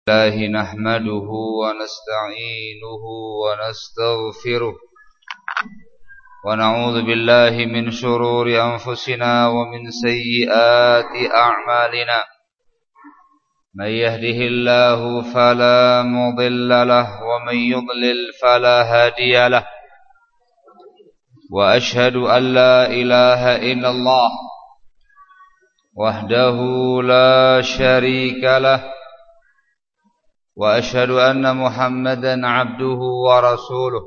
الله نحمده ونستعينه ونستغفره ونعوذ بالله من شرور أنفسنا ومن سيئات أعمالنا من يهده الله فلا مضل له ومن يضلل فلا هادي له وأشهد أن لا إله إلا الله وحده لا شريك له وأشهد أن محمدا عبده ورسوله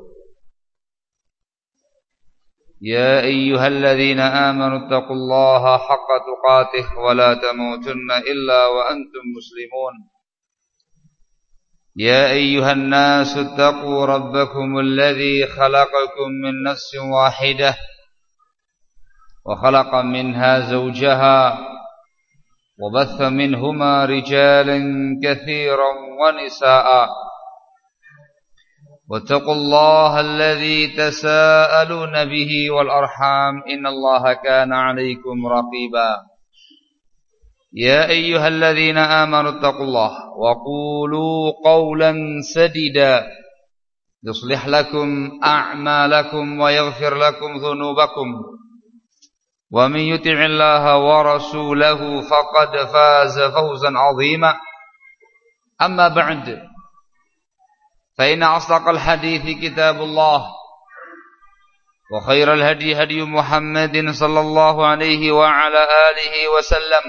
يا أيها الذين آمنوا اتقوا الله حق تقاته ولا تموتن إلا وأنتم مسلمون يا أيها الناس اتقوا ربكم الذي خلقكم من نفس واحدة وخلق منها زوجها وبث منهما رجالا كثيرا ونساء واتقوا الله الذي تساءلون به والأرحام إن الله كان عليكم رقيبا يا أيها الذين آمنوا اتقوا الله وقولوا قولا سديدا يصلح لكم أعمالكم ويغفر لكم ذنوبكم ومن يطع الله ورسوله فقد فاز فوزا عظيما أما بعد فإن أصدق الحديث كتاب الله وخير الهدي هدي محمد صلى الله عليه وعلى آله وسلم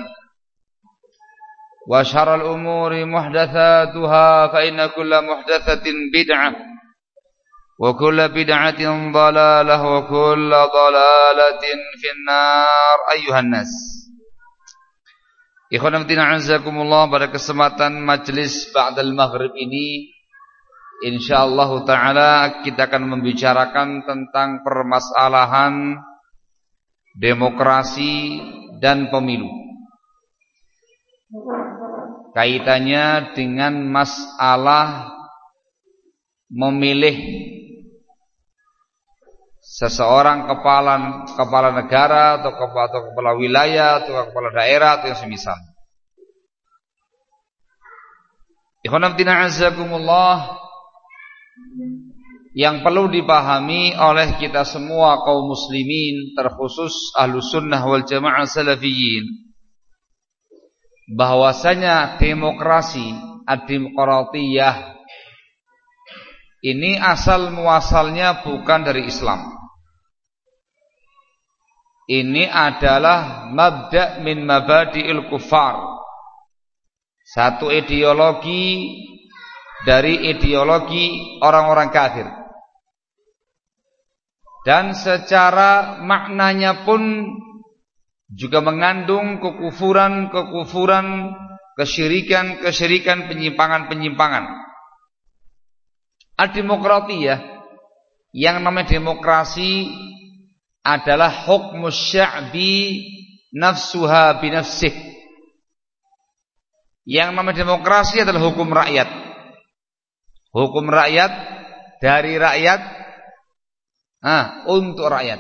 وشر الأمور محدثاتها فإن كل محدثة بدعة وكل بدعة ضلالة وكل ضلالة في النار أيها الناس. Ikhwan fillah azakumullah, pada kesempatan majelis ba'dal maghrib ini insyaallah taala kita akan membicarakan tentang permasalahan demokrasi dan pemilu. Kaitannya dengan masalah memilih seseorang kepala negara atau kepala wilayah atau kepala daerah atau yang semisal. Ikhwan fillah azakumullah, yang perlu dipahami oleh kita semua kaum muslimin, terkhusus ahlus sunnah wal jamaah salafiyin, bahwasanya demokrasi ad-demokratiyah ini asal muasalnya bukan dari Islam. Ini adalah mabda' min mabadi'il kufar, satu ideologi dari ideologi orang-orang kafir. Dan secara maknanya pun juga mengandung kekufuran, kesyirikan, penyimpangan. Ad-demokratiyah, yang namanya demokrasi adalah hukmus sya'bi nafsuha binafsih. Yang namanya demokrasi adalah hukum rakyat. Hukum rakyat dari rakyat untuk rakyat.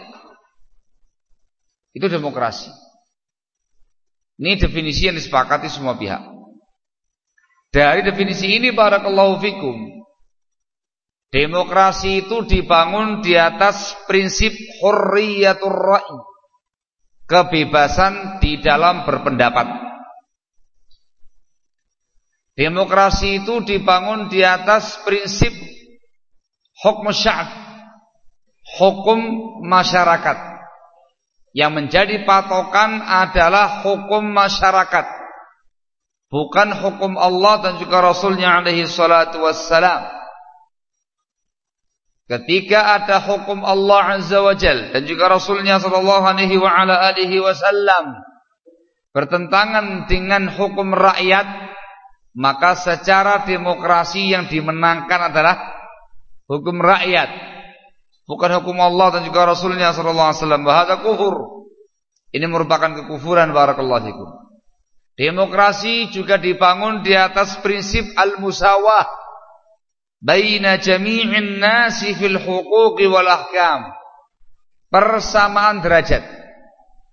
Itu demokrasi. Ini definisi yang disepakati semua pihak. Dari definisi ini barakallahu fikum, demokrasi itu dibangun di atas prinsip hurriyatur ra'i, kebebasan di dalam berpendapat. Demokrasi itu dibangun di atas prinsip hukm sya'b, hukum masyarakat. Yang menjadi patokan adalah hukum masyarakat, bukan hukum Allah dan juga Rasulnya alaihi salatu wassalam. Ketika ada hukum Allah Azza wa Jal dan juga Rasulnya sallallahu alaihi wa ala alihi wasallam bertentangan dengan hukum rakyat, maka secara demokrasi yang dimenangkan adalah hukum rakyat, bukan hukum Allah dan juga Rasulnya sallallahu alaihi wasallam. Bahada kufur. Ini merupakan kekufuran barakallahu fikum. Demokrasi juga dibangun di atas prinsip al-musawah baina jami'in nasi fil huquqi wal ahkam. Persamaan derajat,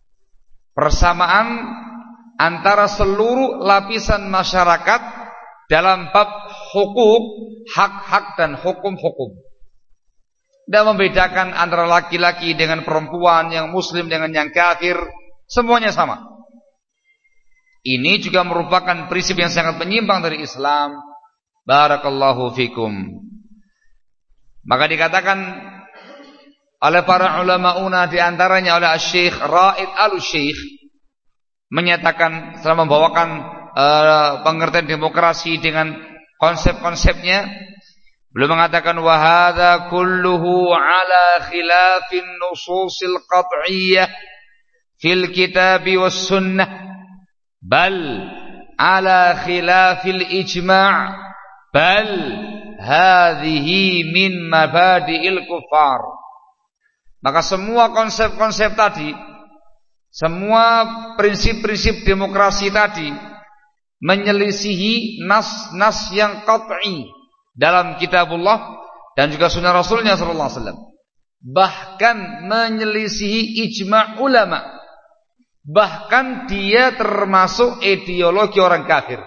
persamaan antara seluruh lapisan masyarakat dalam bab hukuk, hak-hak dan hukum-hukum. Tidak membedakan antara laki-laki dengan perempuan, yang muslim dengan yang kafir, semuanya sama. Ini juga merupakan prinsip yang sangat menyimpang dari Islam. Barakallahu fikum. Maka dikatakan oleh para ulama di antaranya oleh Syekh Ra'id Al-Syekh menyatakan setelah membawakan pengertian demokrasi dengan konsep-konsepnya, beliau mengatakan wa hadza kulluhu ala khilafin nususil qat'iyyah fil kitabi was sunnah bal ala khilafil ijma' bal hadhihi min mabadi'il kufar. Maka semua konsep-konsep tadi, semua prinsip-prinsip demokrasi tadi menyelisihi nas-nas yang qat'i dalam kitabullah dan juga sunnah Rasulnya sallallahu alaihi wasallam. Bahkan menyelisihi ijma' ulama. Bahkan dia termasuk ideologi orang kafir.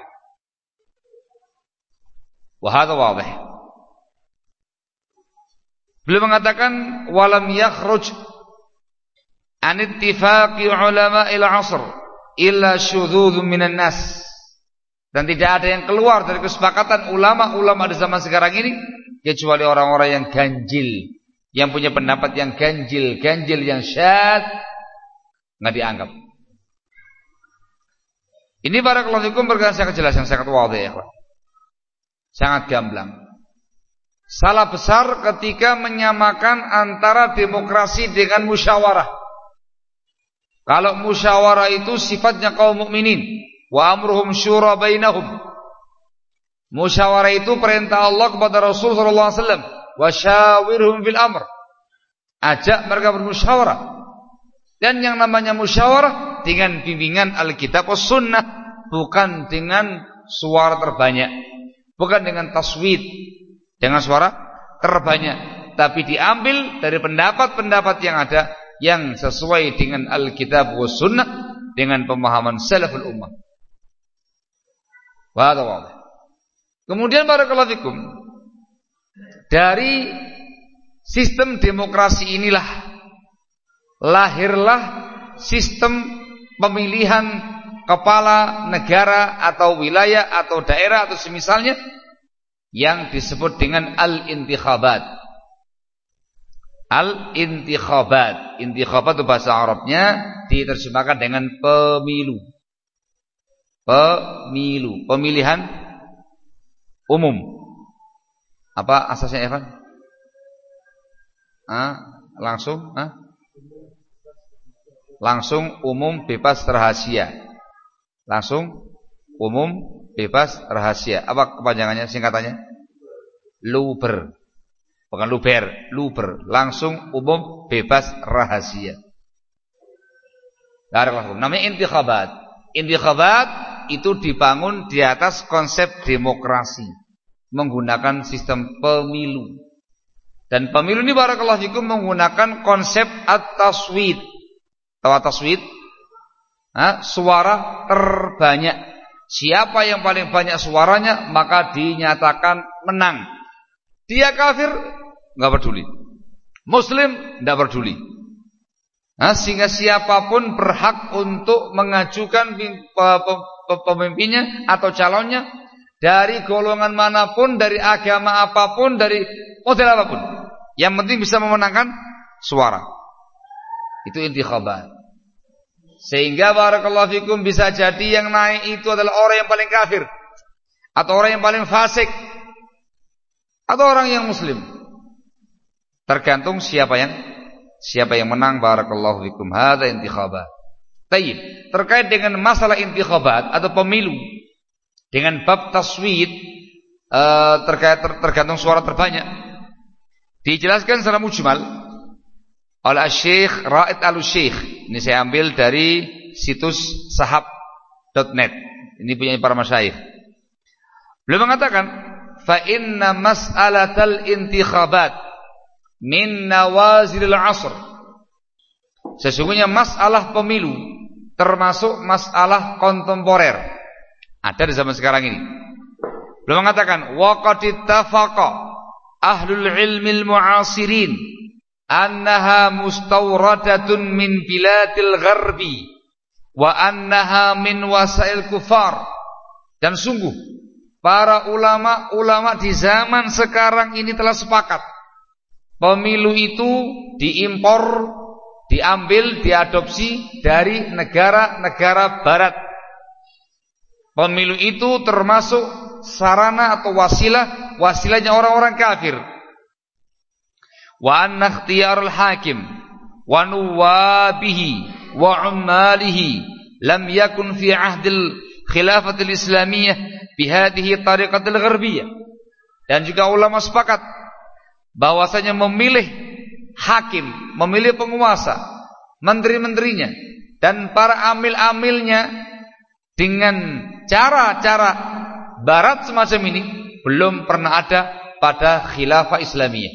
Wa hadha wadih. Beliau mengatakan walam yakhruj an ittifaqi ulama'il 'asr illa syudzuzun minan nas. Dan tidak ada yang keluar dari kesepakatan ulama-ulama di zaman sekarang ini kecuali orang-orang yang ganjil, yang punya pendapat yang ganjil yang syadz, enggak dianggap. Ini barakallahu fikum berkaitan sangat jelas, yang sangat wadih ya, sangat gamblang. Salah besar ketika menyamakan antara demokrasi dengan musyawarah. Kalau musyawarah itu sifatnya kaum mukminin, wa amruhum syura bainahum. Musyawarah itu perintah Allah kepada Rasul sallallahu alaihi wasallam, wa syawirhum fil amr. Ajak mereka bermusyawarah. Dan yang namanya musyawarah dengan bimbingan Alkitab was sunnah, bukan dengan suara terbanyak, bukan dengan taswid, dengan suara terbanyak, tapi diambil dari pendapat-pendapat yang ada yang sesuai dengan Alkitab was sunnah, dengan pemahaman salaful ummah. Waduh. Kemudian barakallahu fikum, dari sistem demokrasi inilah lahirlah sistem pemilihan kepala negara atau wilayah atau daerah atau semisalnya yang disebut dengan al-intikhabat. Al-intikhabat. Intikhabat itu bahasa Arabnya diterjemahkan dengan pemilu. Pemilu, pemilihan umum. Apa asasnya, Evan? Langsung? Langsung, umum, bebas, rahasia. Langsung, umum, bebas, rahasia. Apa kepanjangannya, singkatannya? Luber. Bukan luber, luber. Langsung, umum, bebas, rahasia. Namanya intikhabat. Intikhabat itu dibangun di atas konsep demokrasi, menggunakan sistem pemilu. Dan pemilu ini barakallahu fikum menggunakan konsep at-taswid. Tahu at-taswid? Suara terbanyak. Siapa yang paling banyak suaranya maka dinyatakan menang. Dia kafir enggak peduli, muslim enggak peduli. Sehingga siapapun berhak untuk mengajukan pemimpinnya atau calonnya dari golongan manapun, dari agama apapun, dari model apapun. Yang penting bisa memenangkan suara. Itu intikhabat. Sehingga barakallahu fikum bisa jadi yang naik itu adalah orang yang paling kafir, atau orang yang paling fasik, atau orang yang muslim. Tergantung siapa yang menang. Barakallahu fikum. Hadza intikhabat. Tayyib. Terkait dengan masalah intikhabat atau pemilu dengan bab taswid, tergantung suara terbanyak, dijelaskan secara mujmal oleh Syekh Ra'id Al-Syekh. Ini saya ambil dari situs sahab.net. Ini punya para masyayikh. Beliau mengatakan, fa inna mas'alatal intikhabat min nawazilil asr. Sesungguhnya masalah pemilu termasuk masalah kontemporer, ada di zaman sekarang ini. Beliau mengatakan wa qad ittafaqa ahlul ilmi al-mu'asirin annaha mustawradatun min biladil gharbi wa annaha min wasail kufar. Dan sungguh para ulama di zaman sekarang ini telah sepakat pemilu itu diimpor, diambil, diadopsi dari negara-negara barat. Pemilu itu termasuk sarana atau wasilahnya orang-orang kafir. Wa anna ikhtiyarul hakim wa nuwabihi wa ummalihi lam yakun fi ahdil khilafatil islamiyah bihadhihi tariqatil gharbiyah. Dan juga ulama sepakat bahwasanya memilih hakim, memilih penguasa, menteri-menterinya dan para amil-amilnya dengan cara-cara barat semacam ini belum pernah ada pada khilafah Islamiyah.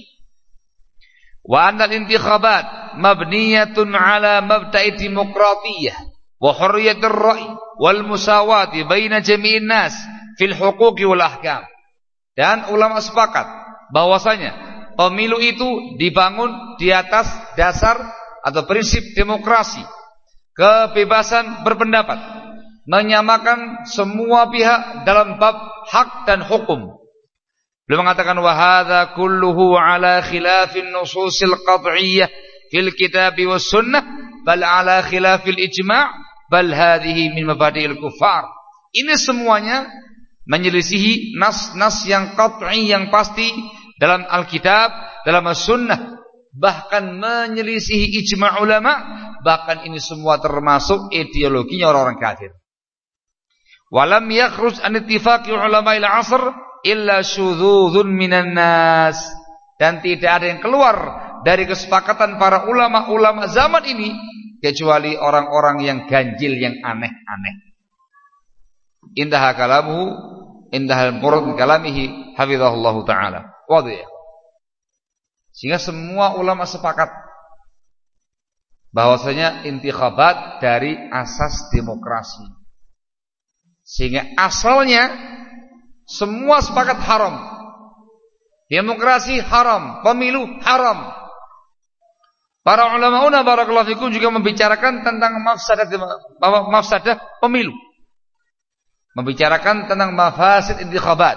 Wa annal intikhabat mabniyatun ala mabda'i demokratiyah wa hurriyatir ra'i wal musawati baina jami'in nas fil huquqi wal ahkam. Dan ulama sepakat bahwasanya pemilu itu dibangun di atas dasar atau prinsip demokrasi, kebebasan berpendapat, menyamakan semua pihak dalam bab hak dan hukum. Beliau mengatakan wa hadza kulluhu ala khilafin nususil qat'iyyah fil kitab was sunnah bal ala khilafil ijma' bal hadhihi min mabadi'il kufar. Ini semuanya menyelisihi nas-nas yang qat'i, yang pasti dalam Alkitab, dalam as-sunnah, bahkan menyelisihi ijma' ulama, bahkan ini semua termasuk ideologinya orang-orang kafir. Walam yakhruj an ittifaqi ulama'il 'asr illa syudzuzun minan nas. Dan tidak ada yang keluar dari kesepakatan para ulama-ulama zaman ini kecuali orang-orang yang ganjil, yang aneh-aneh. Intaha kalamuhu, intahal murad kalamihi hafizahullahu taala. Wadih. Sehingga semua ulama sepakat bahwasanya intikhabat dari asas demokrasi. Sehingga asalnya semua sepakat haram. Demokrasi haram, pemilu haram. Para ulama barakallahu fikum juga membicarakan tentang mafsadah pemilu. Membicarakan tentang mafasid intikhabat,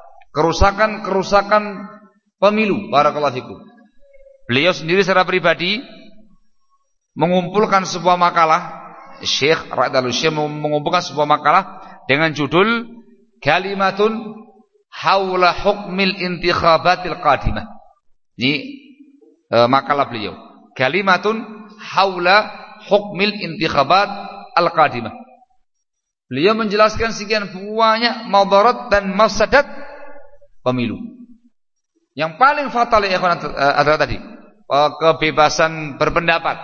kerusakan pemilu, barakallahu fikum. Beliau sendiri secara pribadi mengumpulkan sebuah makalah, Syekh Ra'ad al-Syekh mengumpulkan sebuah makalah dengan judul Kalimatun Haula Hukmil Intikhabatil Qadimah. Ini makalah beliau. Kalimatun Haula Hukmil Intikhabat Al-Qadimah. Beliau menjelaskan sekian banyak madarat dan mafsadat pemilu. Yang paling fatal ya ikhwan adalah tadi kebebasan berpendapat,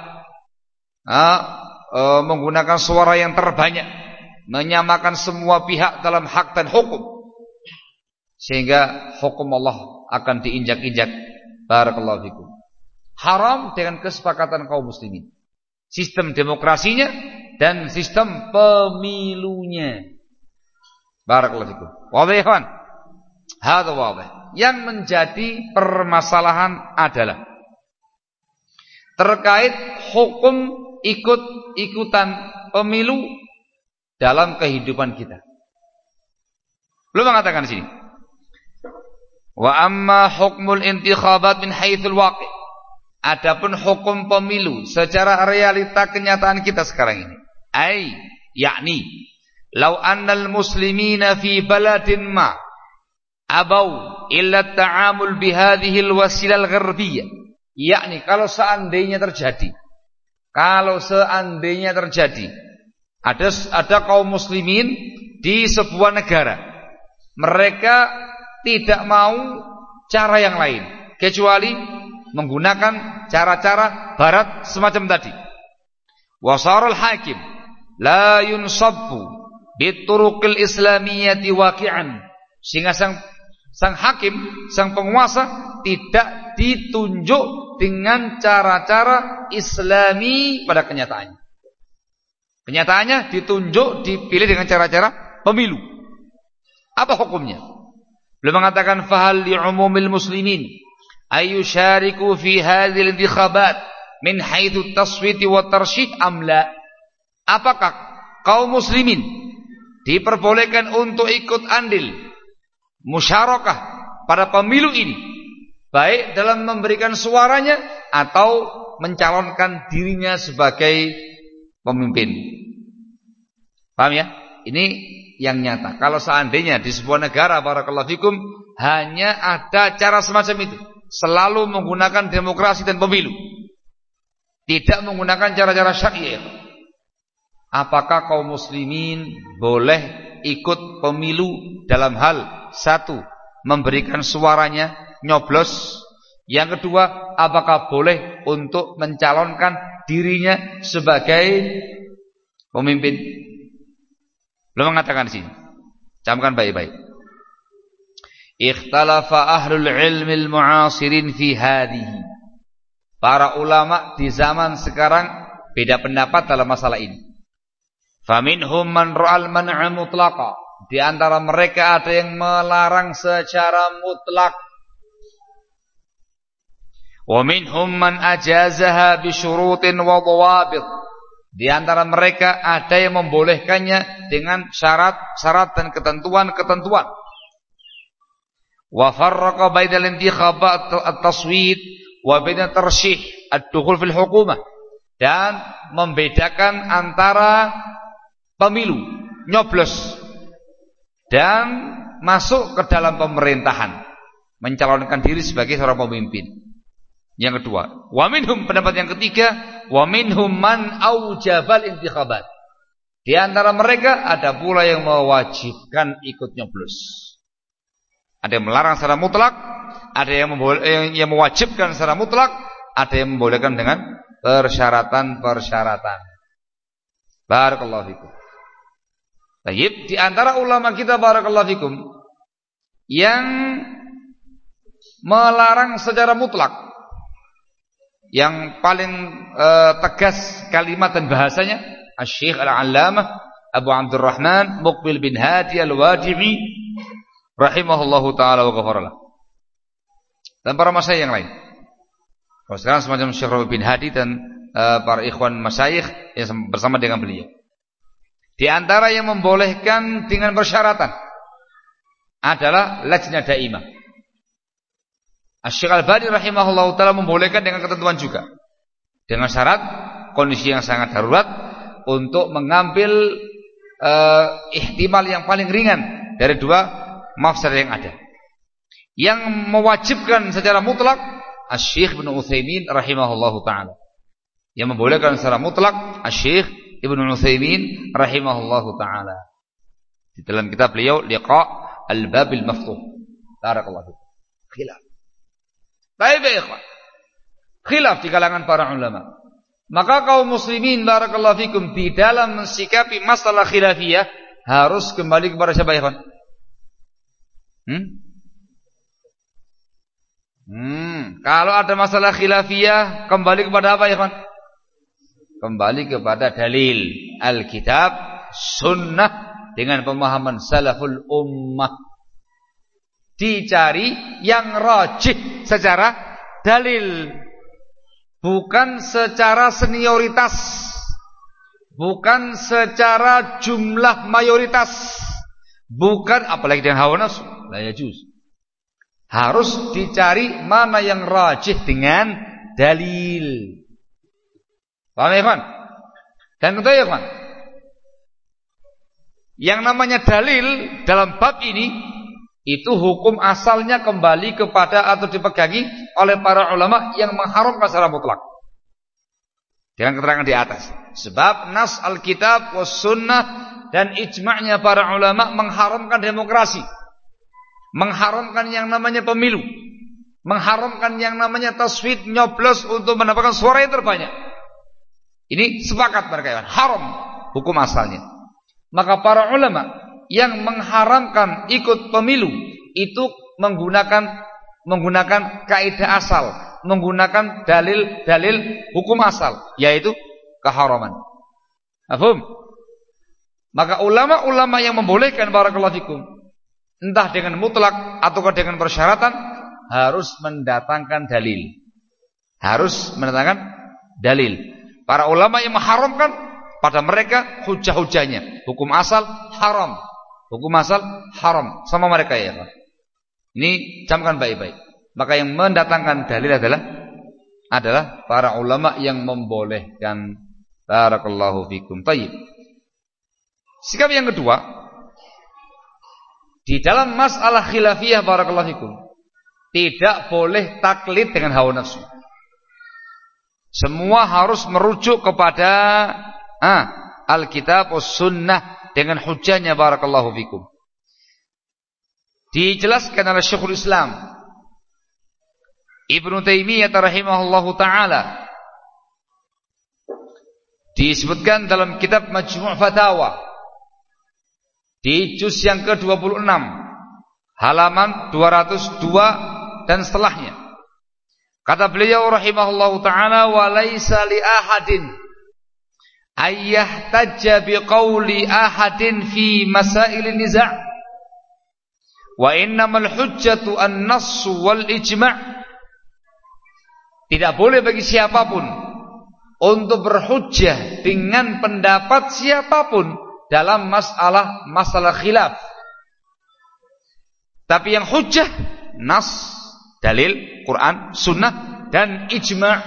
menggunakan suara yang terbanyak, menyamakan semua pihak dalam hak dan hukum, sehingga hukum Allah akan diinjak-injak. Barakallahu fikum. Haram dengan kesepakatan kaum muslimin, sistem demokrasinya dan sistem pemilunya. Barakallahu fikum. Wadih ikhwan. Hadza wadih. Yang menjadi permasalahan adalah terkait hukum ikut-ikutan pemilu dalam kehidupan kita. Belum mengatakan di sini. Wa amma hukmul intikhabat min haitsul waqi'. Adapun hukum pemilu secara realita kenyataan kita sekarang ini. Yakni law annal muslimina fi baladin ma abau illa ta'amul bihadhihi alwasilah al-gharbiyah. Yakni kalau seandainya terjadi ada kaum muslimin di sebuah negara, mereka tidak mau cara yang lain kecuali menggunakan cara-cara barat semacam tadi. Wasaral hakim la yunsabbu bituruqil islamiyyati waqi'an. Sehingga sang hakim, sang penguasa tidak ditunjuk dengan cara-cara islami pada kenyataannya. Kenyataannya dipilih dengan cara-cara pemilu. Apa hukumnya? Beliau mengatakan fahal li'umumil muslimin ayyushariku fi hadhil intikhabat min haitsu taswiti wa tarsyih am la? Apakah kaum muslimin diperbolehkan untuk ikut andil musyarakah pada pemilu ini, baik dalam memberikan suaranya atau mencalonkan dirinya sebagai pemimpin? Paham ya? Ini yang nyata. Kalau seandainya di sebuah negara barakallahu fikum hanya ada cara semacam itu, selalu menggunakan demokrasi dan pemilu, tidak menggunakan cara-cara syariah, apakah kaum muslimin boleh ikut pemilu dalam hal satu, memberikan suaranya, nyoblos? Yang kedua, apakah boleh untuk mencalonkan dirinya sebagai pemimpin? Belum mengatakan di sini. Camkan baik-baik. Ikhtalafa ahlul ilmi al-mu'asirin fi hadhihi. Para ulama di zaman sekarang beda pendapat dalam masalah ini. Faminhum man ra'al man'a mutlaqa. Di antara mereka ada yang melarang secara mutlak. Wa minhum man ajazaha bi syurutin wa dhawabit. Di antara mereka ada yang membolehkannya dengan syarat-syarat dan ketentuan-ketentuan. Wa farraqa bainal intikhabat at-taswit wa bainat tarsyih ad-dukhul fil hukumah. Dan membedakan antara pemilu, nyoblos, dan masuk ke dalam pemerintahan, mencalonkan diri sebagai seorang pemimpin. Yang kedua, wa minhum, pendapat yang ketiga, wa minhum man aujabal intikhabat. Di antara mereka ada pula yang mewajibkan ikut nyoblos. Ada yang melarang secara mutlak, ada yang mewajibkan secara mutlak, ada yang membolehkan dengan persyaratan-persyaratan. Barakallahu fikum. Baik, di antara ulama kita barakallahu fikum yang melarang secara mutlak, yang paling tegas kalimat dan bahasanya Asy-Syaikh Al-Allamah Abu Abdurrahman Muqbil bin Hadi Al-Wadi'i rahimahullahu taala wa ghafaralah. Dan para masyayikh yang lain. Kalau sekarang semacam Syekh Rabi bin Hadi dan para ikhwan masyayikh yang bersama dengan beliau. Di antara yang membolehkan dengan persyaratan adalah lajnah daimah. Asy-Syaikh Al-Albani rahimahullahu taala membolehkan dengan ketentuan juga. Dengan syarat kondisi yang sangat darurat untuk mengambil ihtimal yang paling ringan dari dua mafsadah yang ada. Yang mewajibkan secara mutlak Asy-Syaikh Ibnu Utsaimin rahimahullahu taala. Yang membolehkan secara mutlak Asy-Syaikh Ibnu Utsaimin rahimahullahu taala. Di dalam kitab beliau Liqa' Al-Babil Maftuh. Barakallahu fiik. Khilaf. Baik ya ikhwan. Khilaf di kalangan para ulama. Maka kaum muslimin barakallahu fikum di dalam mensikapi masalah khilafiyah harus kembali kepada siapa ya ikhwan? Kalau ada masalah khilafiyah kembali kepada apa ya ikhwan? Kembali kepada dalil Alkitab, Sunnah dengan pemahaman salaful ummah. Dicari yang rajih secara dalil, bukan secara senioritas, bukan secara jumlah mayoritas, bukan apalagi dengan hawa nafsu. La yajuz. Harus dicari mana yang rajih dengan dalil. Paham ya, kawan? Dan ketahui ya, kawan, yang namanya dalil dalam bab ini itu hukum asalnya kembali kepada atau dipegangi oleh para ulama yang mengharamkan secara mutlak dengan keterangan di atas. Sebab nas Alkitab was sunnah dan ijma'nya para ulama mengharamkan demokrasi, mengharamkan yang namanya pemilu, mengharamkan yang namanya taswid, nyoblos untuk mendapatkan suara yang terbanyak. Ini sepakat mereka, haram hukum asalnya. Maka para ulama yang mengharamkan ikut pemilu itu menggunakan kaidah asal, menggunakan dalil-dalil hukum asal, yaitu keharaman. Paham? Maka ulama-ulama yang membolehkan barakallahu fikum entah dengan mutlak ataukah dengan persyaratan, harus mendatangkan dalil. Harus mendatangkan dalil. Para ulama yang mengharamkan, pada mereka hujah-hujahnya. Hukum asal haram. Hukum asal haram sama mereka ya. Ini camkan baik-baik. Maka yang mendatangkan dalil adalah para ulama yang membolehkan. Barakallahu fikum. Tayyib. Sikap yang kedua, di dalam masalah khilafiyah barakallahu fikum, tidak boleh taklid dengan hawa nafsu. Semua harus merujuk kepada Alkitab was sunnah dengan hujjahnya barakallahu fikum. Dijelaskan oleh Syekhul Islam Ibnu Taimiyah rahimahullahu taala, disebutkan dalam kitab Majmu' Fatawa di juz yang ke-26 halaman 202 dan setelahnya. Kata beliau rahimahullahu taala, wa laisa li ahadin ayyahtajja biqauli ahadin fi masailin niza', wa innamal hujjatu an-nass wal ijma'. Tidak boleh bagi siapapun untuk berhujjah dengan pendapat siapapun dalam masalah khilaf. Tapi yang hujjah nas, dalil Quran, sunnah dan ijma'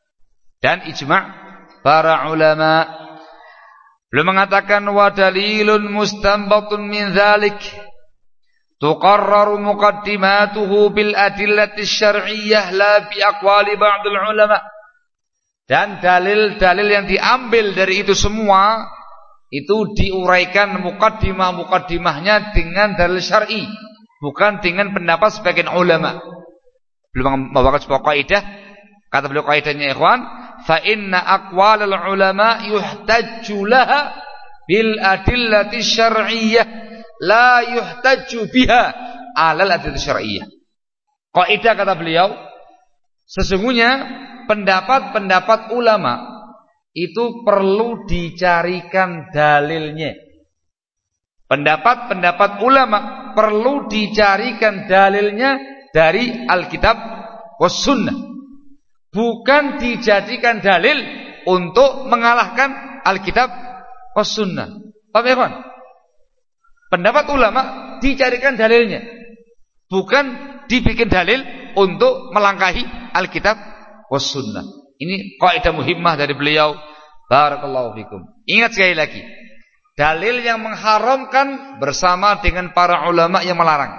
para ulama. Beliau mengatakan wa dalilun mustanbatun min dzalik tuqarraru muqaddimatuhu bil adillati syar'iyyah la bi aqwali ba'dil ulama. Dan dalil-dalil yang diambil dari itu semua itu diuraikan muqaddimah-muqaddimahnya dengan dalil syar'i, bukan dengan pendapat sebagian ulama. Belum membawakan sebuah kaidah, kata beliau kaidahnya ikhwan, fa inna aqwalal ulama yuhtajju laha bil adillati syar'iyyah la yuhtajju biha alal adillati syar'iyyah. Kaidah kata beliau, sesungguhnya pendapat-pendapat ulama itu perlu dicarikan dalilnya. Pendapat-pendapat ulama perlu dicarikan dalilnya dari Alkitab was sunnah, bukan dijadikan dalil untuk mengalahkan Alkitab was sunnah. Paham ya kawan? Pendapat ulama dicarikan dalilnya, bukan dibikin dalil untuk melangkahi Alkitab was sunnah. Ini kaidah muhimmah dari beliau. Barakallahu fikum. Ingat sekali lagi, dalil yang mengharamkan bersama dengan para ulama yang melarang.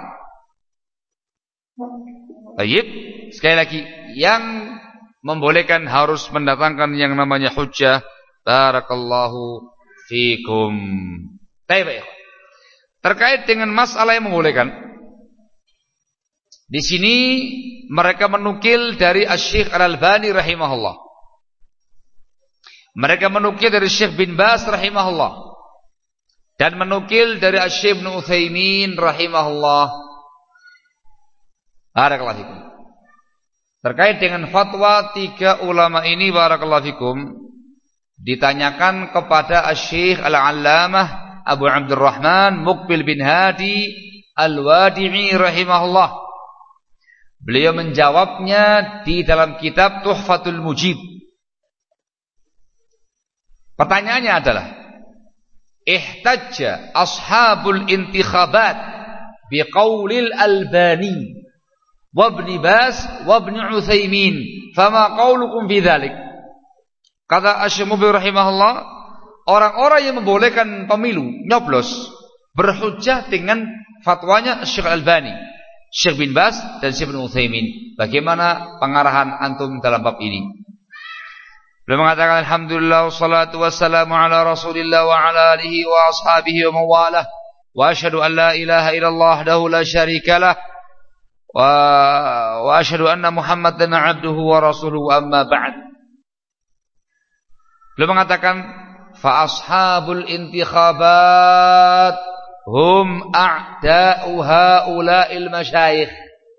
Baik, sekali lagi, yang membolehkan harus mendatangkan yang namanya hujjah. Barakallahu fikum. Baik. Terkait dengan masalah yang membolehkan, di sini mereka menukil dari Asy-Syaikh Al-Albani rahimahullah. Mereka menukil dari Syekh bin Baz rahimahullah, dan menukil dari Asy-Syaikh Ibnu Utsaimin rahimahullah. Barakallahu fikum. Terkait dengan fatwa tiga ulama ini barakallahu fikum, ditanyakan kepada Asy-Syaikh Al-Allamah Abu Abdurrahman Muqbil bin Hadi Al-Wadi'i rahimahullah. Beliau menjawabnya di dalam kitab Tuhfatul Mujib. Pertanyaannya adalah, ihtajja ashabul intikhabat biqaulil Albani wa Ibn Baz wa Ibn Utsaimin, fama qaulukum fi dzalik? Kata Asy-Syaikh Mubil rahimahullah, orang-orang yang membolehkan pemilu nyoblos berhujjah dengan fatwanya Syekh Albani, Syekh bin Baz dan Syekh bin Utsaimin. Bagaimana pengarahan antum dalam bab ini? Beliau mengatakan, alhamdulillah wassalatu wassalamu ala Rasulillah wa ala alihi wa ashabihi wa mawalah, wa asyhadu an la ilaha illallah wahdahu la syarikalah wa asyhadu anna Muhammadan abduhu wa rasuluhu, amma ba'd. Beliau mengatakan, fa ashabul intikhabat hum a'da'u haula'il masyayikh.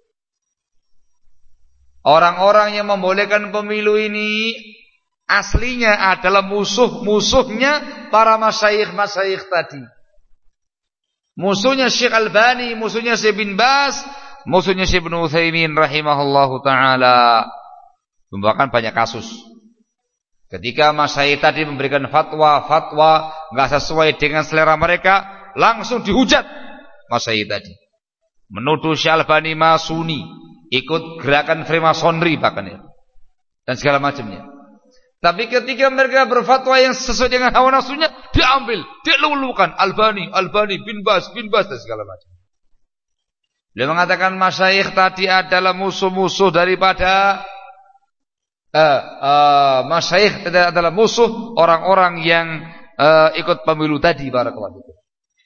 Orang-orang yang membolehkan pemilu ini aslinya adalah musuh-musuhnya para masyayikh-masyayikh tadi. musuhnya Syekh Albani, musuhnya Syekh bin Baz, musuhnya Syekh Ibnu Utsaimin rahimahullahu taala. Membawakan banyak kasus. Ketika masyayikh tadi memberikan fatwa enggak sesuai dengan selera mereka, langsung dihujat masyayikh tadi. Menuduh Syekh Albani Masuni, ikut gerakan Freemasonry bahkan ya. Dan segala macamnya. Tapi ketika mereka berfatwa yang sesuai dengan hawa nafsunya, diambil, dilulukan Albani bin Baz dan segala macam. Dia mengatakan masyayikh tadi adalah musuh-musuh daripada masyayikh adalah musuh orang-orang yang ikut pemilu tadi, barakallahu fikum.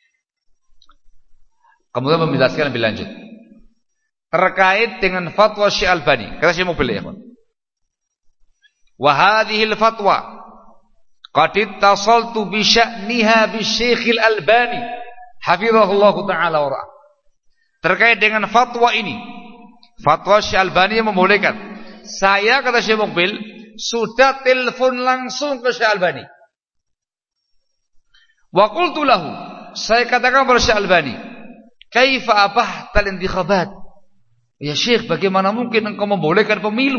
Kemudian menjelaskan lebih lanjut terkait dengan fatwa Syekh Albani. Kata Syekh Mubil ya, kawan. Wa hadhihi al-fatwa qad ittasaltu bi sya'niha bi Syekh Al-Albani hafizahullahu taala wa ra'ah. Terkait dengan fatwa ini, fatwa Syekh Albani yang membolehkan, saya kata Syekh Mubil sudah telepon langsung ke Syekh Albani. Wa qultu lahu, saya katakan kepada Syekh Albani, kaifa abahtal intikhabat? Ya Syekh, bagaimana mungkin engkau membolehkan pemilu?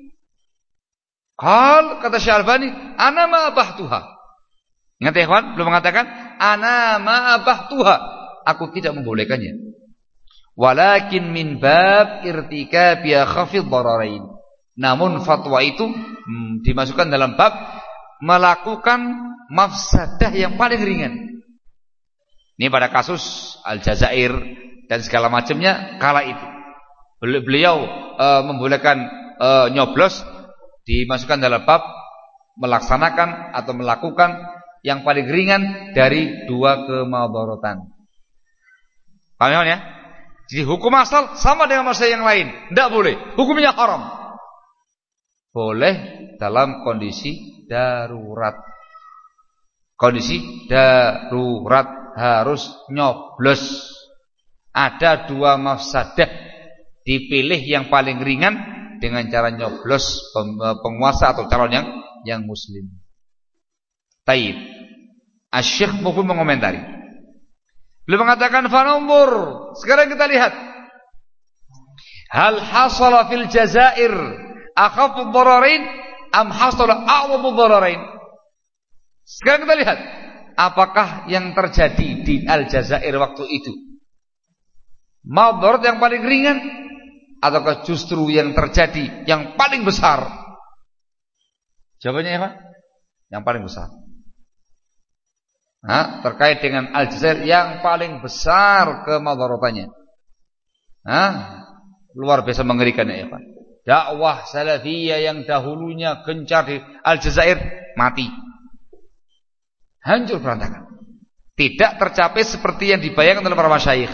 Kata Syekh Albani, ana ma abahtuha. Ingat ya kawan, belum mengatakan ana ma abahtuha, aku tidak membolehkannya. Walakin min bab irtikabi khafid dararain. Namun fatwa itu dimasukkan dalam bab melakukan mafsadah yang paling ringan. Ini pada kasus Aljazair dan segala macamnya kala itu. Beliau membolehkan nyoblos, dimasukkan dalam bab melaksanakan atau melakukan yang paling ringan dari dua kemadharatan. Paham ya? Jadi hukum asal sama dengan masalah yang lain, tidak boleh. Hukumnya haram. Boleh dalam kondisi darurat. Kondisi darurat harus nyoblos. Ada dua mafsadah, dipilih yang paling ringan dengan cara nyoblos penguasa atau calon yang muslim. Taib. Asy-Syaikh Mufid mengomentari. Beliau mengatakan fananzur, sekarang kita lihat. Hal hasala fil Jazair akhafu ad-dararain am hasala a'zamu ad-dararain? Sekarang kita lihat, apakah yang terjadi di Aljazair waktu itu madarat yang paling ringan ataukah justru yang terjadi yang paling besar? Jawabannya apa? Yang paling besar. Terkait dengan Aljazair yang paling besar kemadaratannya. Luar biasa mengerikan ya Pak. Dakwah salafiyah yang dahulunya gencar di Aljazair mati. Hancur berantakan. Tidak tercapai seperti yang dibayangkan oleh para masyayikh.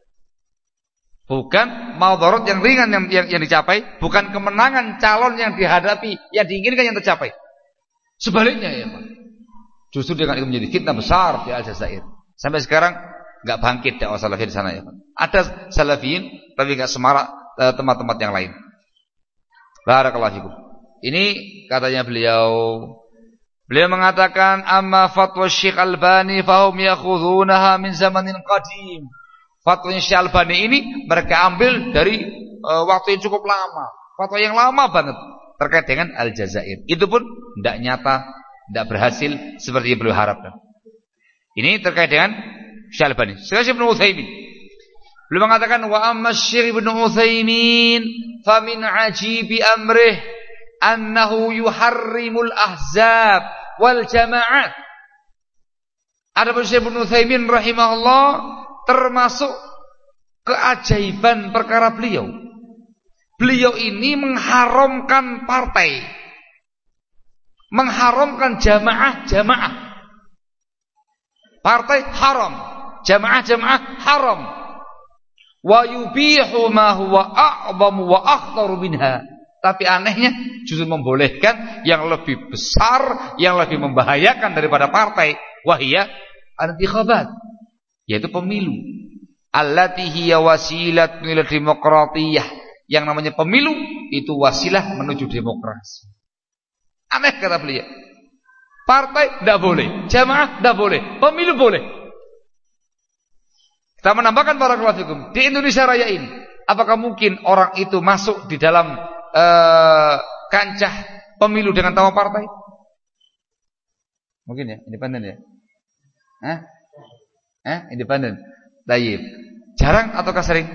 Bukan madarat yang ringan yang dicapai, bukan kemenangan calon yang dihadapi, yang diinginkan yang tercapai. Sebaliknya ya Pak. Justru dengan itu menjadi fitnah besar di Aljazair. Sampai sekarang enggak bangkit dakwah salafi di sana ya. Ada salafiyin tapi enggak semarak tempat-tempat yang lain. Barakallahu fikum. Ini katanya beliau mengatakan amma fatwa Syekh Albani fahum yakhudhunaha min zamanin qadim. Fatwa Syekh Albani ini mereka ambil dari waktu yang cukup lama. Fatwa yang lama banget terkait dengan Aljazair. Itu pun enggak nyata, tidak berhasil seperti yang beliau harapkan. Ini terkait dengan Syekh Albani. Syekh Ibnu Utsaimin beliau mengatakan wa amma Syekh Ibnu Utsaimin fa min ajibi amrih annahu yuharrimul ahzab wal jamaat. Adapun Syekh Ibnu Utsaimin rahimahullah, termasuk keajaiban perkara beliau ini mengharamkan partai, mengharamkan jamaah. Partai haram, jamaah haram. Wa yubihu ma huwa a'zamu wa akhtaru minha. Tapi anehnya justru membolehkan yang lebih besar, yang lebih membahayakan daripada partai. Wahiyya al-intikhabat, yaitu pemilu. Allati hiya wasilatun ila demokratiyah. Yang namanya pemilu itu wasilah menuju demokrasi. Aneh kata beliau. Partai tidak boleh, jamaah tidak boleh, pemilu boleh. Kita menambahkan barakallahu fikum, di Indonesia Raya ini, apakah mungkin orang itu masuk di dalam kancah pemilu dengan nama partai? Mungkin ya, independen ya? Independen. Tayyib. Jarang ataukah sering?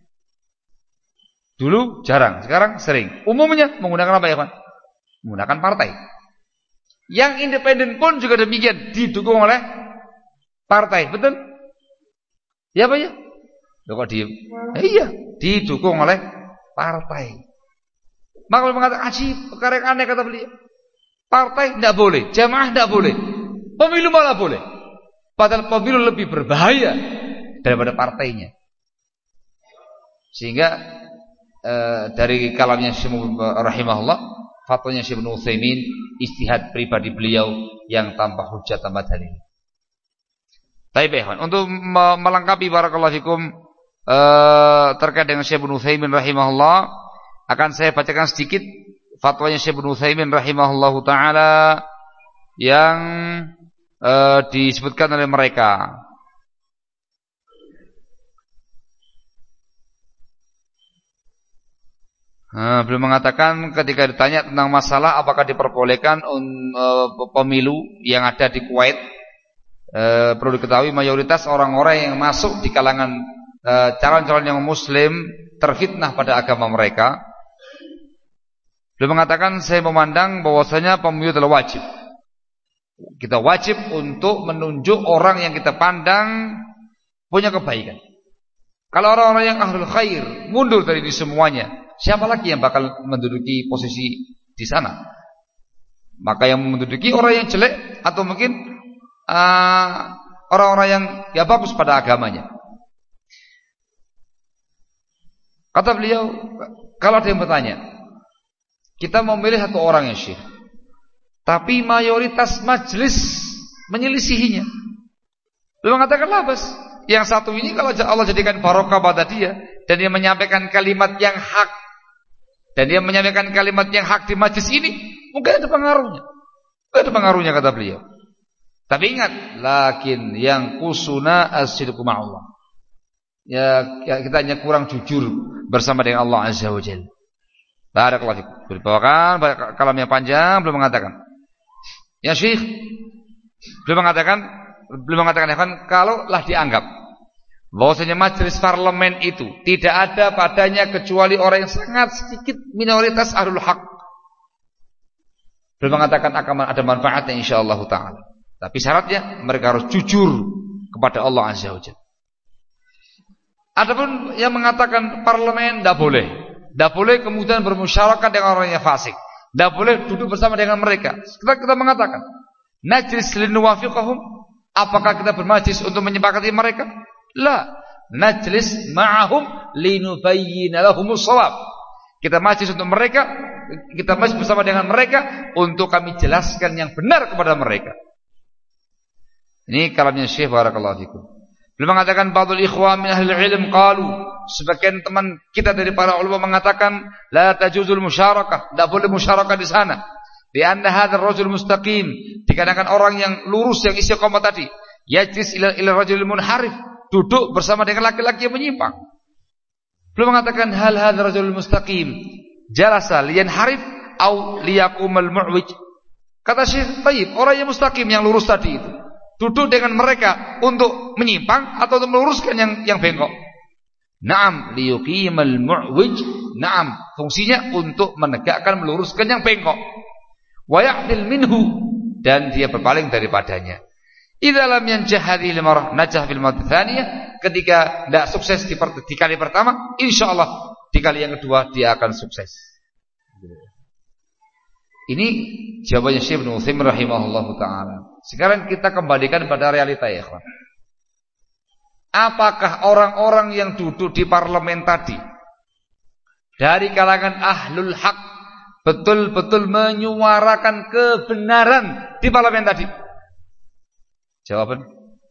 Dulu jarang, sekarang sering. Umumnya menggunakan apa ya, Pak? Menggunakan partai. Yang independen pun juga demikian, didukung oleh partai, betul? Ya Pak ya? Loh kok diem? Iya, didukung oleh partai. Maka kalau mengatakan ajib, perkara yang aneh kata beliau. Partai tidak boleh, jamaah tidak boleh, pemilu malah boleh. Padahal pemilu lebih berbahaya daripada partainya. Sehingga dari kalamnya Syekh rahimahullah, fatwanya Syekh Ibnu Utsaimin, ijtihad pribadi beliau yang tanpa hujjah tanpa dalil. Baik, untuk melengkapi barakallahu fikum terkait dengan Syekh Ibnu Utsaimin rahimahullah, akan saya bacakan sedikit fatwanya Syekh Ibnu Utsaimin rahimahullahu taala yang disebutkan oleh mereka. Belum mengatakan ketika ditanya tentang masalah apakah diperbolehkan pemilu yang ada di Kuwait, perlu diketahui mayoritas orang-orang yang masuk di kalangan calon-calon yang muslim terfitnah pada agama mereka. Belum mengatakan saya memandang bahwasanya pemilu adalah wajib. Kita wajib untuk menunjuk orang yang kita pandang punya kebaikan. Kalau orang-orang yang ahlul khair mundur dari ini semuanya, siapa lagi yang bakal menduduki posisi di sana? Maka yang menduduki orang yang jelek atau mungkin orang-orang yang ya bagus pada agamanya. Kata beliau, kalau ada yang bertanya, kita memilih satu orang yang syekh, tapi mayoritas majelis menyelisihinya. Beliau mengatakan labas. Yang satu ini kalau Allah jadikan barokah pada dia, dan dia menyampaikan kalimat yang hak, dan dia menyampaikan kalimat yang hak di majelis ini, mungkin ada pengaruhnya. Mungkin ada pengaruhnya kata beliau. Tapi ingat, lakin yang kusuna as-sidqu ma'allah. Ya kita hanya kurang jujur bersama dengan Allah Azza wa Jalla. Barakallahu fiik. Berbawakan kalam yang panjang belum mengatakan. Ya Syekh belum mengatakan kalaulah dianggap bahwasanya majelis parlemen itu tidak ada padanya kecuali orang yang sangat sedikit minoritas ahlul haq. Belum mengatakan akan ada manfaatnya insyaallah taala. Tapi syaratnya mereka harus jujur kepada Allah Azza wa Jalla. Adapun yang mengatakan parlemen tidak boleh. Tidak boleh kemudian bermusyawarah dengan orang yang fasik. Tidak boleh duduk bersama dengan mereka. Kita mengatakan, najlis linuwafiqahum. Apakah kita bermajlis untuk menyepakati mereka? La. Najlis ma'ahum linubayyina lahumus shawab. Kita majlis untuk mereka, kita majlis bersama dengan mereka untuk kami jelaskan yang benar kepada mereka. Ini kalamnya Syekh barakallahu fikum. Beliau mengatakan ba'dul ikhwan min ahli ilm qalu, sebagian teman kita dari para ulama mengatakan la tajuzul musyarakah, tidak boleh musyarakah di sana. Di anna hadzal rajul mustaqim, dikarenakan orang yang lurus yang istiqomah tadi, yajlis ila rajul munharif, duduk bersama dengan laki-laki yang menyimpang. Beliau mengatakan hal hadzal rajul mustaqim jalasa liyanharif au liyaqumal mu'wij. Kata Syekh, "Baik, orang yang mustaqim yang lurus tadi itu duduk dengan mereka untuk menyimpang atau untuk meluruskan yang bengkok?" Naam, liyuqimal mu'wij. Naam, fungsinya untuk menegakkan meluruskan yang bengkok. Wa ya'dil minhu, dan dia berpaling daripadanya. Idza lam yanjah hadhihi al-marrah najah fil marrah tsaniyah, ketika tidak sukses di kali pertama, insyaallah di kali yang kedua dia akan sukses. Ini jawabannya Syekh Ibnu Utsaimin rahimahullahu taala. Sekarang kita kembalikan pada realita ya, ikhwan. Apakah orang-orang yang duduk di parlemen tadi dari kalangan ahlul haq betul-betul menyuarakan kebenaran di parlemen tadi? Jawaban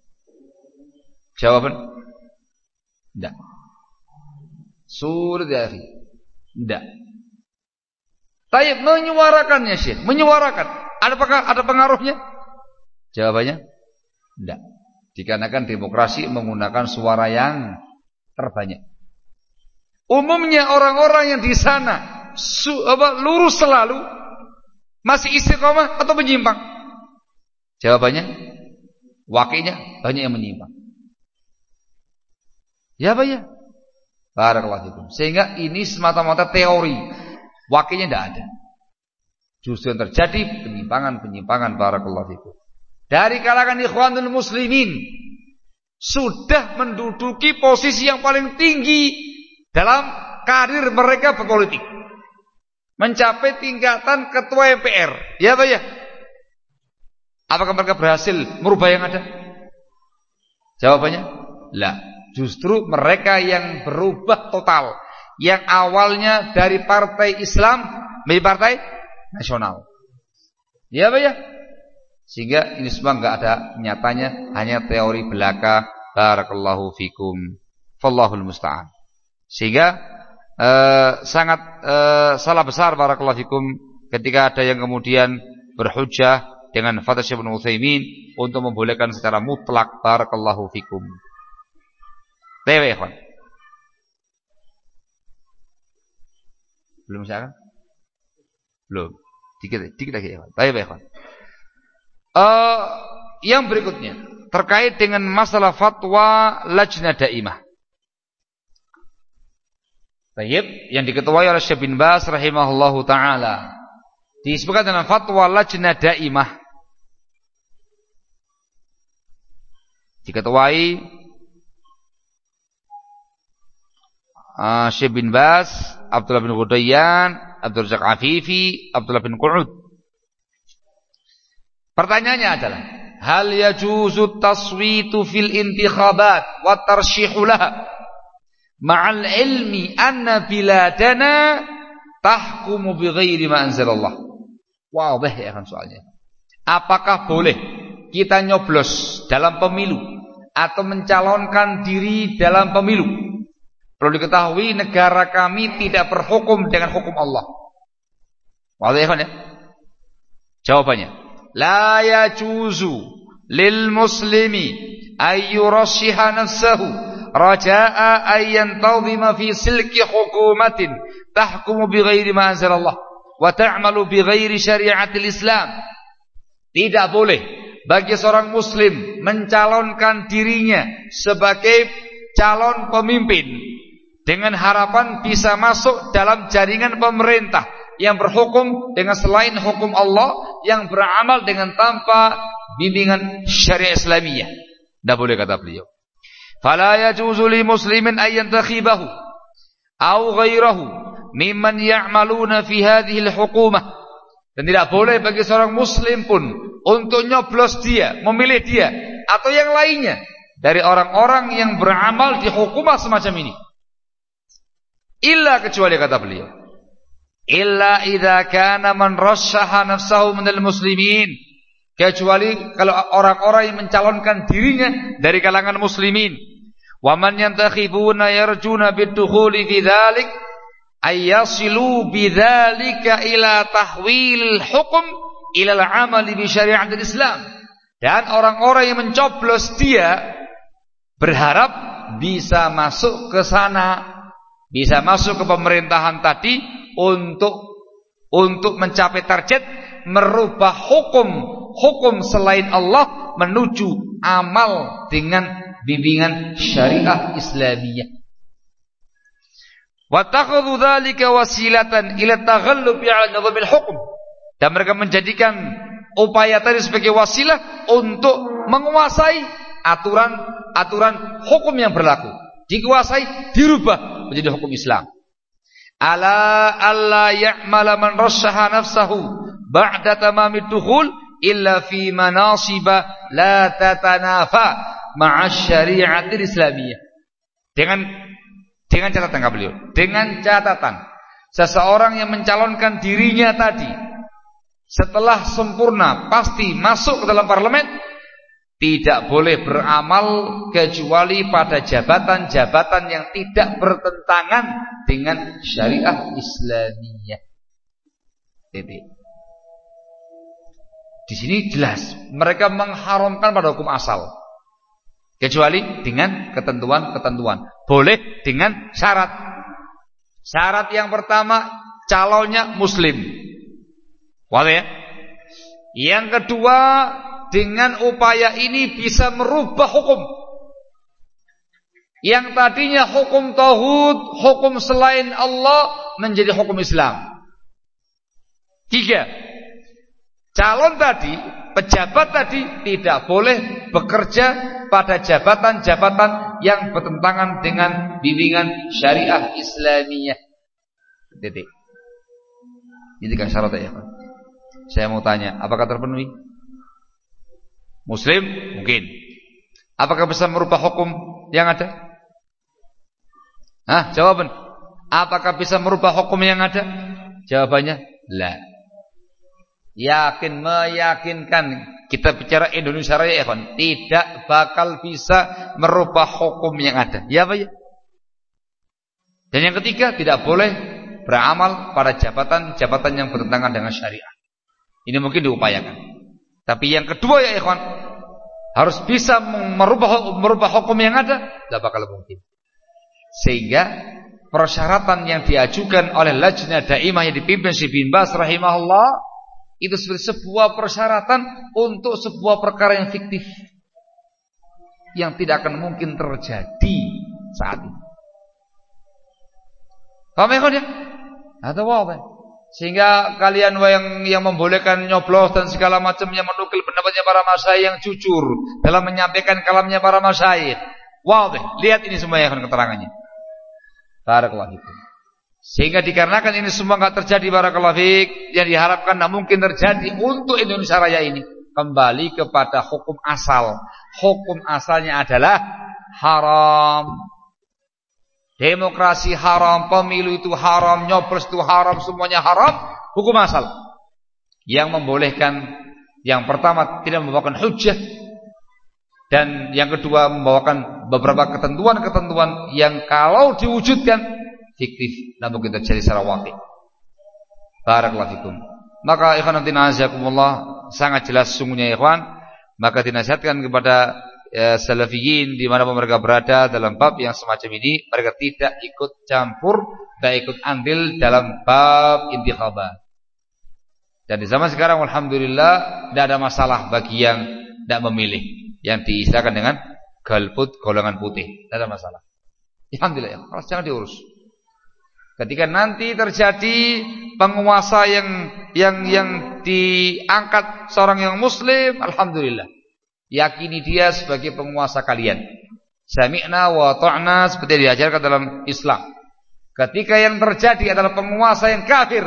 tidak. Sulit ya, akhi. Tidak. Tayyib, menyuarakannya Syekh, menyuarakan. Apakah ada pengaruhnya? Jawabannya tidak. Dikarenakan demokrasi menggunakan suara yang terbanyak. Umumnya orang-orang yang di sana lurus selalu, masih istiqomah atau menyimpang? Jawabannya, wakilnya banyak yang menyimpang. Ya Pak ya. Barakallahu fikum. Sehingga ini semata-mata teori, wakilnya tidak ada. Justru yang terjadi penyimpangan barakallahu fikum. Dari kalangan ikhwanul muslimin sudah menduduki posisi yang paling tinggi dalam karir mereka berpolitik, mencapai tingkatan ketua MPR. Ya Pak ya. Apakah mereka berhasil merubah yang ada? Jawabannya, la. Justru mereka yang berubah total, yang awalnya dari partai Islam menjadi partai nasional. Ya Pak ya. Sehingga ini semua enggak ada nyatanya, hanya teori belaka. Barakallahu fikum. Wallahul musta'an. Sehingga sangat salah besar barakallahu fikum ketika ada yang kemudian berhujjah dengan fatwa Syekh Ibnu Utsaimin untuk membolehkan secara mutlak. Barakallahu fikum. Tewe ikhwan. Belum saya kan? Belum. Dikit lagi ikhwan. Baik ikhwan. Yang berikutnya terkait dengan masalah fatwa Lajnah Daimah. Baik, yang diketuai oleh Syekh bin Baz rahimahullahu taala. Disebutkan dalam fatwa Lajnah Daimah. Diketuai Syekh bin Baz, Abdullah bin Ghudayyan, Abdul Razak Afifi, Abdullah bin Qu'ud. Pertanyaannya adalah, hal yajuzu taswitu fil intikhabat wa tarshihu laha ma'al ilmi anna biladana tahkumu bighairi ma anzalallah. Wadih ya kan soalnya. Apakah boleh kita nyoblos dalam pemilu atau mencalonkan diri dalam pemilu? Perlu diketahui negara kami tidak berhukum dengan hukum Allah. Wadih ya kan ya? Jawabannya, la yajuzu lil muslimi ay yurashshiha nafsahu raja'a ay yantazima fi silki hukumatin tahkumu bighairi ma anzalallah wa ta'malu bighairi syari'atil Islam. Tidak boleh bagi seorang muslim mencalonkan dirinya sebagai calon pemimpin dengan harapan bisa masuk dalam jaringan pemerintah yang berhukum dengan selain hukum Allah, yang beramal dengan tanpa bimbingan syariat Islamiyah. Tidak boleh, kata beliau. Fala yajuzu li muslimin ay yantakhibahu aw ghairahu mimman ya'maluna fi hadhihi al-hukumah. Dan tidak boleh bagi seorang muslim pun untuk nyoblos dia, memilih dia atau yang lainnya dari orang-orang yang beramal di hukumah semacam ini. Illa, kecuali, kata beliau, illa idza kana man rassaha nafsahu minal muslimin, kecuali kalau orang-orang yang mencalonkan dirinya dari kalangan muslimin. Wa man yantakhibuna yarjuna bidukhuli fi dzalik ay yasilu bidzalika ila tahwil hukum ila al-amali bi syari'atil Islam. Dan orang-orang yang mencoblos dia berharap bisa masuk ke sana, bisa masuk ke pemerintahan tadi untuk mencapai target merubah hukum selain Allah menuju amal dengan bimbingan syariah Islamiyah. Wa takhudhu dzalika wasilatan ila taghallubi 'ala nizamil hukm. Dan mereka menjadikan upaya tadi sebagai wasilah untuk menguasai aturan hukum yang berlaku. Dikuasai, dirubah menjadi hukum Islam. Ala alla ya'mala man rassaha nafsahu ba'da tamamid dukhul illa fi manasiba la tatanafa ma'a syari'atil Islamiyah. Dengan catatan, kata beliau, dengan catatan seseorang yang mencalonkan dirinya tadi setelah sempurna pasti masuk ke dalam parlemen, tidak boleh beramal kecuali pada jabatan-jabatan yang tidak bertentangan dengan syariah Islamiyah. Di sini jelas mereka mengharamkan pada hukum asal. kecuali dengan ketentuan-ketentuan. Boleh dengan syarat. Syarat yang pertama, calonnya muslim. Waduh ya. Yang kedua, dengan upaya ini bisa merubah hukum. Yang tadinya hukum tauhid, hukum selain Allah menjadi hukum Islam. 3, calon tadi, pejabat tadi tidak boleh bekerja pada jabatan-jabatan yang bertentangan dengan bimbingan syariah Islamiyah. Titik. Ini kan syaratnya ya. Saya mau tanya, apakah terpenuhi? Muslim mungkin. Apakah bisa merubah hukum yang ada? Jawaban. Apakah bisa merubah hukum yang ada? Jawabannya la. Meyakinkan kita bicara Indonesia Raya, ikhwan, tidak bakal bisa merubah hukum yang ada. Ya Pak ya? Dan yang ketiga, tidak boleh beramal pada jabatan-jabatan yang bertentangan dengan syariah. Ini mungkin diupayakan. Tapi yang kedua ya ikhwan, harus bisa merubah hukum yang ada, tidak bakal mungkin. Sehingga persyaratan yang diajukan oleh Lajnah Daimah yang dipimpin Syekh bin Baz rahimahullah itu sebagai sebuah persyaratan untuk sebuah perkara yang fiktif, yang tidak akan mungkin terjadi saat ini. Paham ya? Atau wadah. Sehingga kalian yang membolehkan nyoblos dan segala macam, yang menukil pendapatnya para masyayikh yang jujur dalam menyampaikan kalamnya para masyayikh. Wadah. Lihat ini semua yang akan keterangannya. Barakallahu fikum. Sehingga dikarenakan ini semua enggak terjadi, barakallahu fik, yang diharapkan tidak mungkin terjadi untuk Indonesia Raya ini, kembali kepada hukum asal. Hukum asalnya adalah haram. Demokrasi haram, pemilu itu haram, nyoblos itu haram, semuanya haram. Hukum asal. Yang membolehkan, yang pertama tidak membawakan hujjah, dan yang kedua membawakan beberapa ketentuan-ketentuan yang kalau diwujudkan fiktif, namun kita terjadi secara wakil. Barakallahu fikum. Maka ikhwan fillah azakumullah, sangat jelas sungguhnya ikhwan, maka dinasihatkan kepada salafiyin di mana mereka berada dalam bab yang semacam ini, mereka tidak ikut campur, tidak ikut andil dalam bab intikhabat. Dan di zaman sekarang alhamdulillah tidak ada masalah bagi yang tidak memilih, yang diistilahkan dengan golput, golongan putih, tidak ada masalah. Alhamdulillah ya, kalau jangan diurus. Ketika nanti terjadi penguasa yang diangkat seorang yang muslim, alhamdulillah, yakini dia sebagai penguasa kalian. Sami'na wa ta'na, seperti diajarkan dalam Islam. Ketika yang terjadi adalah penguasa yang kafir,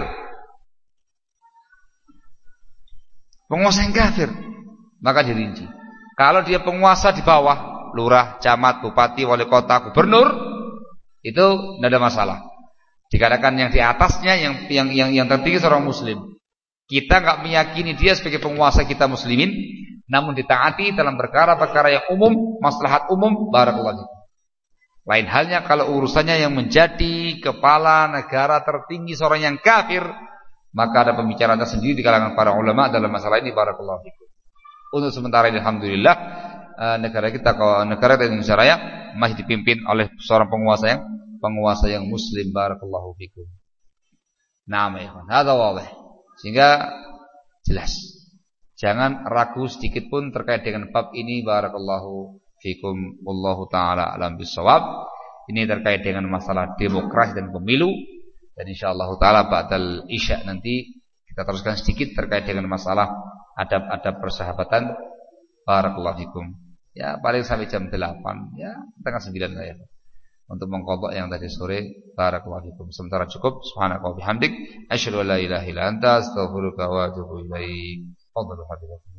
maka dirinci. Kalau dia penguasa di bawah, lurah, camat, bupati, wali kota, gubernur, itu tidak ada masalah. Dikatakan yang di atasnya, yang tertinggi seorang muslim, kita enggak meyakini dia sebagai penguasa kita muslimin, namun ditaati dalam perkara-perkara yang umum, maslahat umum, barakallahu fikum. Lain halnya kalau urusannya yang menjadi kepala negara tertinggi seorang yang kafir, maka ada pembicaraan tersendiri di kalangan para ulama dalam masalah ini, barakallahu fikum. Untuk sementara ini alhamdulillah, negara kita Indonesia Raya masih dipimpin oleh seorang penguasa yang muslim, barakallahu fikum. Naam ya ikhwan, hadza wadih. Sehingga jelas. Jangan ragu sedikit pun terkait dengan bab ini, barakallahu fikum. Wallahu taala alam bisawab. Ini terkait dengan masalah demokrasi dan pemilu. Dan insyaallah taala ba'dal isya nanti kita teruskan sedikit terkait dengan masalah adab-adab persahabatan, barakallahu fikum. Ya, paling sampai jam 8, ya, setengah 9 lah ya, untuk mengqadha yang tadi sore, barakallahu fikum. Sementara cukup. Subhanaka wa bihamdik, asyhadu an la ilaha illa anta, astaghfiruka wa atubu ilaik. Fadhlu hadirin.